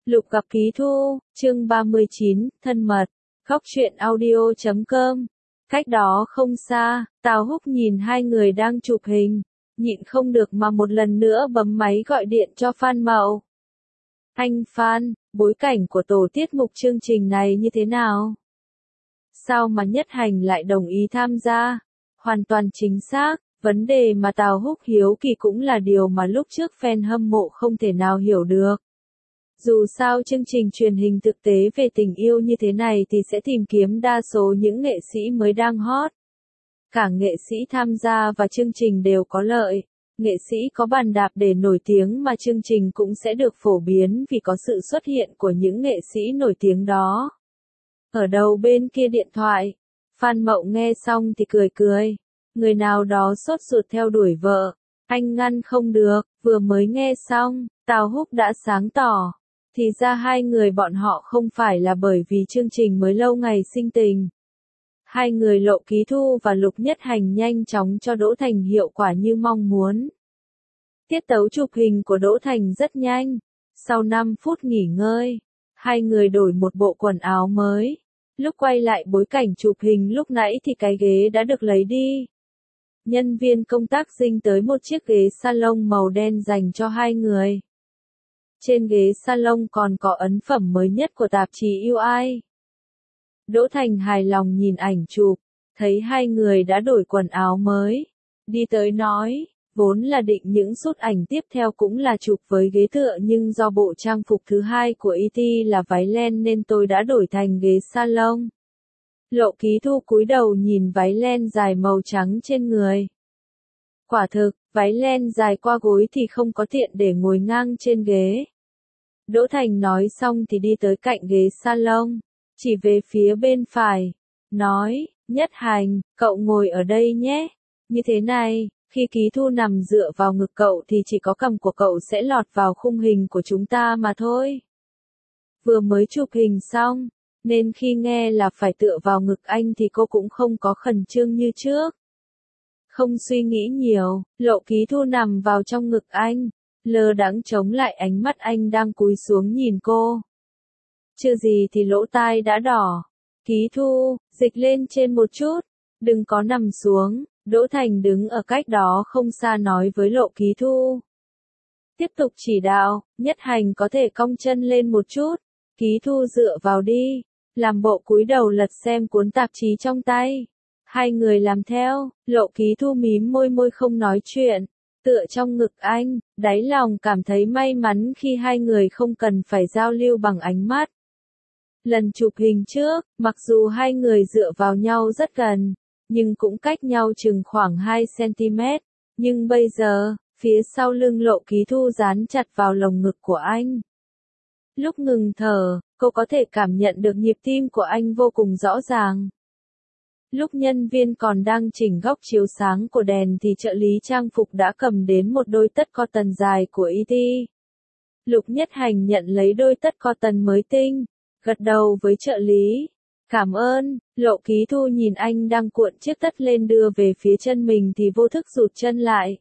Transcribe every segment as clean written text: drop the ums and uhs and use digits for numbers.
Lục gặp Ký Thu, chương 39, thân mật, khóc chuyện audio.com. Cách đó không xa, Tào Húc nhìn hai người đang chụp hình, nhịn không được mà một lần nữa bấm máy gọi điện cho Phan Mậu. Anh Phan, bối cảnh của tổ tiết mục chương trình này như thế nào? Sao mà Nhất Hành lại đồng ý tham gia? Hoàn toàn chính xác, vấn đề mà Tào Húc hiếu kỳ cũng là điều mà lúc trước fan hâm mộ không thể nào hiểu được. Dù sao chương trình truyền hình thực tế về tình yêu như thế này thì sẽ tìm kiếm đa số những nghệ sĩ mới đang hot. Cả nghệ sĩ tham gia và chương trình đều có lợi. Nghệ sĩ có bàn đạp để nổi tiếng mà chương trình cũng sẽ được phổ biến vì có sự xuất hiện của những nghệ sĩ nổi tiếng đó. Ở đầu bên kia điện thoại, Phan Mậu nghe xong thì cười cười. Người nào đó sốt ruột theo đuổi vợ, anh ngăn không được, vừa mới nghe xong, Tào Húc đã sáng tỏ. Thì ra hai người bọn họ không phải là bởi vì chương trình mới lâu ngày sinh tình. Hai người Lộ Ký Thu và Lục Nhất Hành nhanh chóng cho Đỗ Thành hiệu quả như mong muốn. Tiết tấu chụp hình của Đỗ Thành rất nhanh. Sau 5 phút nghỉ ngơi, hai người đổi một bộ quần áo mới. Lúc quay lại bối cảnh chụp hình lúc nãy thì cái ghế đã được lấy đi. Nhân viên công tác dinh tới một chiếc ghế salon màu đen dành cho hai người. Trên ghế salon còn có ấn phẩm mới nhất của tạp chí UI. Đỗ Thành hài lòng nhìn ảnh chụp, thấy hai người đã đổi quần áo mới. Đi tới nói, vốn là định những shoot ảnh tiếp theo cũng là chụp với ghế tựa nhưng do bộ trang phục thứ hai của ET là váy len nên tôi đã đổi thành ghế salon. Lộ Ký Thu cúi đầu nhìn váy len dài màu trắng trên người. Quả thực, váy len dài qua gối thì không có tiện để ngồi ngang trên ghế. Đỗ Thành nói xong thì đi tới cạnh ghế salon, chỉ về phía bên phải, nói, Nhất Hành, cậu ngồi ở đây nhé. Như thế này, khi Ký Thu nằm dựa vào ngực cậu thì chỉ có cằm của cậu sẽ lọt vào khung hình của chúng ta mà thôi. Vừa mới chụp hình xong, nên khi nghe là phải tựa vào ngực anh thì cô cũng không có khẩn trương như trước. Không suy nghĩ nhiều, Lộ Ký Thu nằm vào trong ngực anh, lơ đãng chống lại ánh mắt anh đang cúi xuống nhìn cô. Chưa gì thì lỗ tai đã đỏ. Ký Thu, dịch lên trên một chút, đừng có nằm xuống. Đỗ Thành đứng ở cách đó không xa nói với Lộ Ký Thu. Tiếp tục chỉ đạo, Nhất Hành có thể cong chân lên một chút. Ký Thu dựa vào đi, làm bộ cúi đầu lật xem cuốn tạp chí trong tay. Hai người làm theo, Lộ Ký Thu mím môi không nói chuyện, tựa trong ngực anh, đáy lòng cảm thấy may mắn khi hai người không cần phải giao lưu bằng ánh mắt. Lần chụp hình trước, mặc dù hai người dựa vào nhau rất gần, nhưng cũng cách nhau chừng khoảng 2 cm, nhưng bây giờ, phía sau lưng Lộ Ký Thu dán chặt vào lồng ngực của anh. Lúc ngừng thở, cô có thể cảm nhận được nhịp tim của anh vô cùng rõ ràng. Lúc nhân viên còn đang chỉnh góc chiếu sáng của đèn thì trợ lý trang phục đã cầm đến một đôi tất cotton dài của ET. Lục Nhất Hành nhận lấy đôi tất cotton mới tinh, gật đầu với trợ lý. Cảm ơn. Lộ Ký Thu nhìn anh đang cuộn chiếc tất lên đưa về phía chân mình thì vô thức rụt chân lại.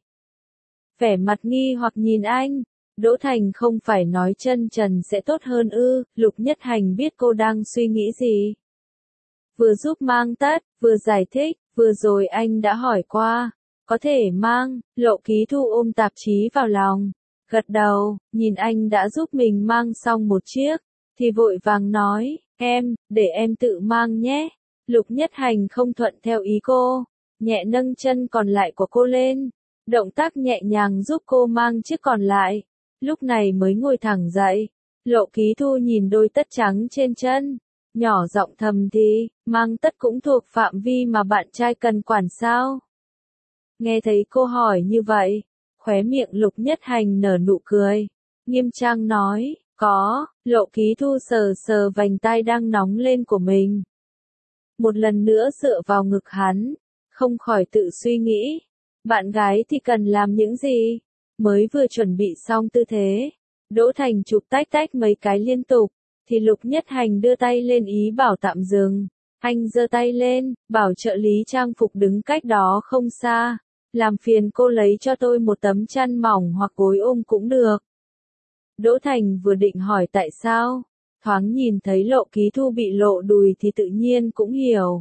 Vẻ mặt nghi hoặc nhìn anh. Đỗ Thành không phải nói chân trần sẽ tốt hơn ư? Lục Nhất Hành biết cô đang suy nghĩ gì. Vừa giúp mang tất, vừa giải thích, vừa rồi anh đã hỏi qua. Có thể mang. Lộ Ký Thu ôm tạp chí vào lòng, gật đầu, nhìn anh đã giúp mình mang xong một chiếc, thì vội vàng nói, để em tự mang nhé. Lục Nhất Hành không thuận theo ý cô, nhẹ nâng chân còn lại của cô lên, động tác nhẹ nhàng giúp cô mang chiếc còn lại, lúc này mới ngồi thẳng dậy. Lộ Ký Thu nhìn đôi tất trắng trên chân, nhỏ giọng thầm thì, mang tất cũng thuộc phạm vi mà bạn trai cần quản sao? Nghe thấy cô hỏi như vậy, khóe miệng Lục Nhất Hành nở nụ cười, nghiêm trang nói, có. Lộ Ký Thu sờ sờ vành tai đang nóng lên của mình. Một lần nữa dựa vào ngực hắn, không khỏi tự suy nghĩ, bạn gái thì cần làm những gì? Mới vừa chuẩn bị xong tư thế, Đỗ Thành chụp tách tách mấy cái liên tục, thì Lục Nhất Hành đưa tay lên ý bảo tạm dừng. Anh giơ tay lên, bảo trợ lý trang phục đứng cách đó không xa, làm phiền cô lấy cho tôi một tấm chăn mỏng hoặc gối ôm cũng được. Đỗ Thành vừa định hỏi tại sao, thoáng nhìn thấy Lộ Ký Thu bị lộ đùi thì tự nhiên cũng hiểu.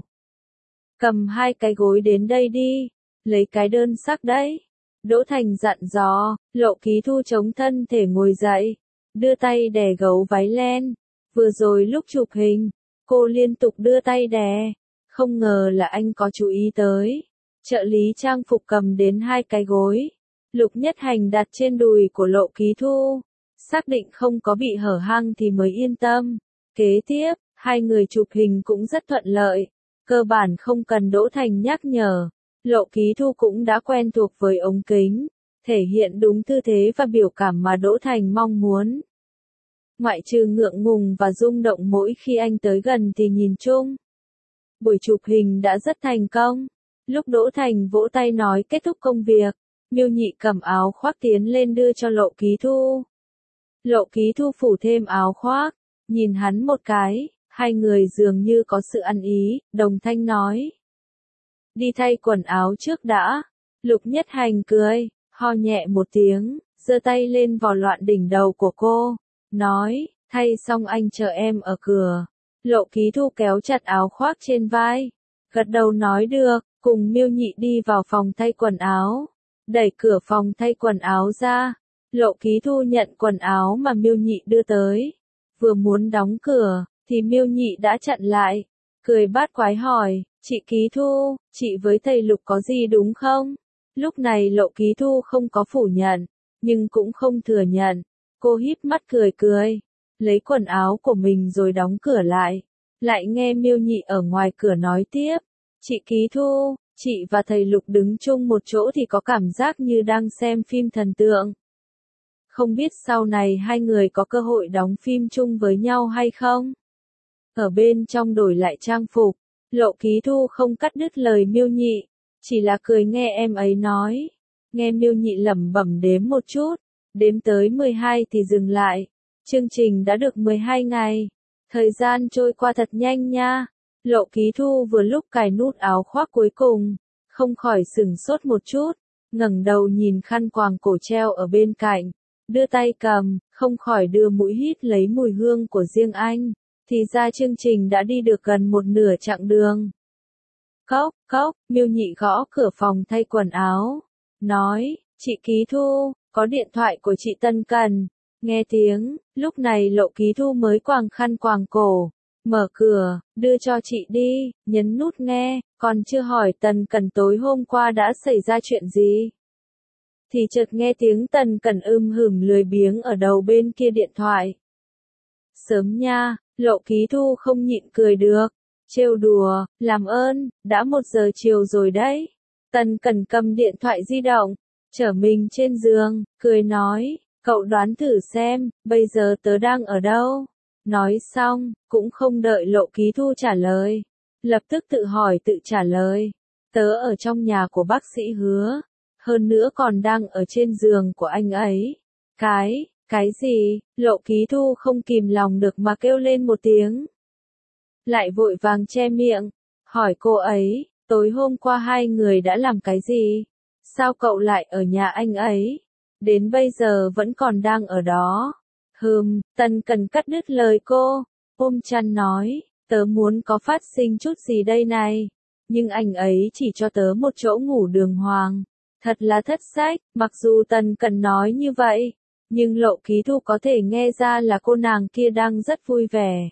Cầm 2 cái gối đến đây đi, lấy cái đơn sắc đấy. Đỗ Thành dặn dò, Lộ Ký Thu chống thân thể ngồi dậy, đưa tay đè gấu váy len. Vừa rồi lúc chụp hình, cô liên tục đưa tay đè, không ngờ là anh có chú ý tới. Trợ lý trang phục cầm đến 2 cái gối, Lục Nhất Hành đặt trên đùi của Lộ Ký Thu, xác định không có bị hở hang thì mới yên tâm. Kế tiếp, 2 người chụp hình cũng rất thuận lợi, cơ bản không cần Đỗ Thành nhắc nhở. Lộ Ký Thu cũng đã quen thuộc với ống kính, thể hiện đúng tư thế và biểu cảm mà Đỗ Thành mong muốn. Ngoại trừ ngượng ngùng và rung động mỗi khi anh tới gần thì nhìn chung, buổi chụp hình đã rất thành công. Lúc Đỗ Thành vỗ tay nói kết thúc công việc, Miêu Nhị cầm áo khoác tiến lên đưa cho Lộ Ký Thu. Lộ Ký Thu phủ thêm áo khoác, nhìn hắn một cái, 2 người dường như có sự ăn ý, đồng thanh nói. Đi thay quần áo trước đã. Lục Nhất Hành cười, ho nhẹ một tiếng, giơ tay lên vò loạn đỉnh đầu của cô, nói, thay xong anh chờ em ở cửa. Lộ Ký Thu kéo chặt áo khoác trên vai, gật đầu nói được, cùng Miêu Nhị đi vào phòng thay quần áo. Đẩy cửa phòng thay quần áo ra, Lộ Ký Thu nhận quần áo mà Miêu Nhị đưa tới. Vừa muốn đóng cửa, thì Miêu Nhị đã chặn lại, cười bát quái hỏi, chị Ký Thu, chị với thầy Lục có gì đúng không? Lúc này Lộ Ký Thu không có phủ nhận, nhưng cũng không thừa nhận. Cô híp mắt cười cười, lấy quần áo của mình rồi đóng cửa lại. Lại nghe Miêu Nhị ở ngoài cửa nói tiếp, chị Ký Thu, chị và thầy Lục đứng chung một chỗ thì có cảm giác như đang xem phim thần tượng. Không biết sau này 2 người có cơ hội đóng phim chung với nhau hay không? Ở bên trong đổi lại trang phục, Lộ Ký Thu không cắt đứt lời Miêu Nhị, chỉ là cười nghe em ấy nói. Nghe Miêu Nhị lẩm bẩm đếm một chút, đếm tới 12 thì dừng lại. Chương trình đã được 12 ngày. Thời gian trôi qua thật nhanh nha. Lộ Ký Thu vừa lúc cài nút áo khoác cuối cùng, không khỏi sửng sốt một chút, ngẩng đầu nhìn khăn quàng cổ treo ở bên cạnh, đưa tay cầm, không khỏi đưa mũi hít lấy mùi hương của riêng anh. Thì ra chương trình đã đi được gần một nửa chặng đường. Cốc, cốc, Miêu Nhị gõ cửa phòng thay quần áo, nói, chị Ký Thu, có điện thoại của chị Tân Cần. Nghe tiếng, lúc này Lộ Ký Thu mới quàng khăn quàng cổ, mở cửa, đưa cho chị đi, nhấn nút nghe, còn chưa hỏi Tần Cần tối hôm qua đã xảy ra chuyện gì. Thì chợt nghe tiếng Tần Cần hửm lười biếng ở đầu bên kia điện thoại. Sớm nha, Lộ Ký Thu không nhịn cười được, trêu đùa, làm ơn, đã 1 giờ chiều rồi đấy. Tần Cần cầm điện thoại di động, trở mình trên giường, cười nói, cậu đoán thử xem, bây giờ tớ đang ở đâu? Nói xong, cũng không đợi Lộ Ký Thu trả lời, lập tức tự hỏi tự trả lời, tớ ở trong nhà của bác sĩ Hứa, hơn nữa còn đang ở trên giường của anh ấy. Cái gì? Lộ Ký Thu không kìm lòng được mà kêu lên một tiếng. Lại vội vàng che miệng, hỏi cô ấy, tối hôm qua 2 người đã làm cái gì? Sao cậu lại ở nhà anh ấy? Đến bây giờ vẫn còn đang ở đó. Tần Cần cắt đứt lời cô, ôm chăn nói, tớ muốn có phát sinh chút gì đây này. Nhưng anh ấy chỉ cho tớ một chỗ ngủ đường hoàng. Thật là thất sách, mặc dù Tần Cần nói như vậy, nhưng Lộ Ký Thu có thể nghe ra là cô nàng kia đang rất vui vẻ.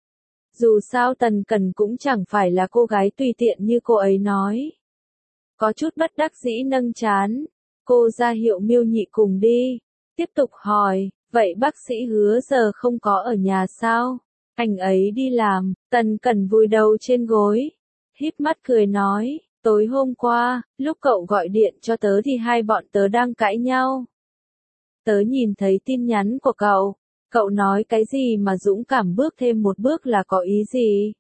Dù sao Tần Cần cũng chẳng phải là cô gái tùy tiện như cô ấy nói. Có chút bất đắc dĩ nâng trán, cô ra hiệu Miêu Nhị cùng đi, tiếp tục hỏi, vậy bác sĩ Hứa giờ không có ở nhà sao? Anh ấy đi làm. Tần Cần vùi đầu trên gối, híp mắt cười nói, tối hôm qua, lúc cậu gọi điện cho tớ thì hai bọn tớ đang cãi nhau. Tớ nhìn thấy tin nhắn của cậu nói cái gì mà dũng cảm bước thêm một bước là có ý gì?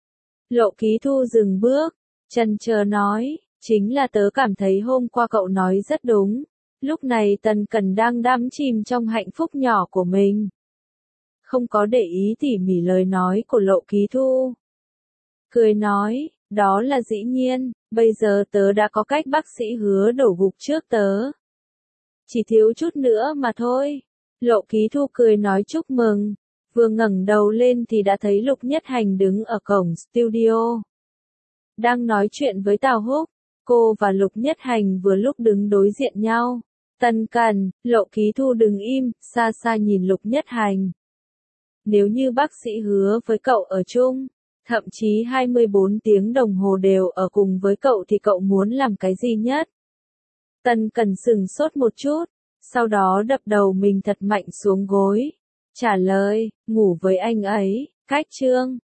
Lộ Ký Thu dừng bước, chần chờ nói, chính là tớ cảm thấy hôm qua cậu nói rất đúng. Lúc này Tần Cần đang đắm chìm trong hạnh phúc nhỏ của mình, không có để ý tỉ mỉ lời nói của Lộ Ký Thu. Cười nói, đó là dĩ nhiên, bây giờ tớ đã có cách bác sĩ Hứa đổ gục trước tớ. Chỉ thiếu chút nữa mà thôi. Lộ Ký Thu cười nói chúc mừng, vừa ngẩng đầu lên thì đã thấy Lục Nhất Hành đứng ở cổng studio. Đang nói chuyện với Tào Húc, cô và Lục Nhất Hành vừa lúc đứng đối diện nhau. Tân Cần, Lộ Ký Thu đứng im, xa xa nhìn Lục Nhất Hành. Nếu như bác sĩ hứa với cậu ở chung, thậm chí 24 tiếng đồng hồ đều ở cùng với cậu thì cậu muốn làm cái gì nhất? Tân Cần sừng sốt một chút, sau đó đập đầu mình thật mạnh xuống gối. Trả lời, ngủ với anh ấy, cách chương.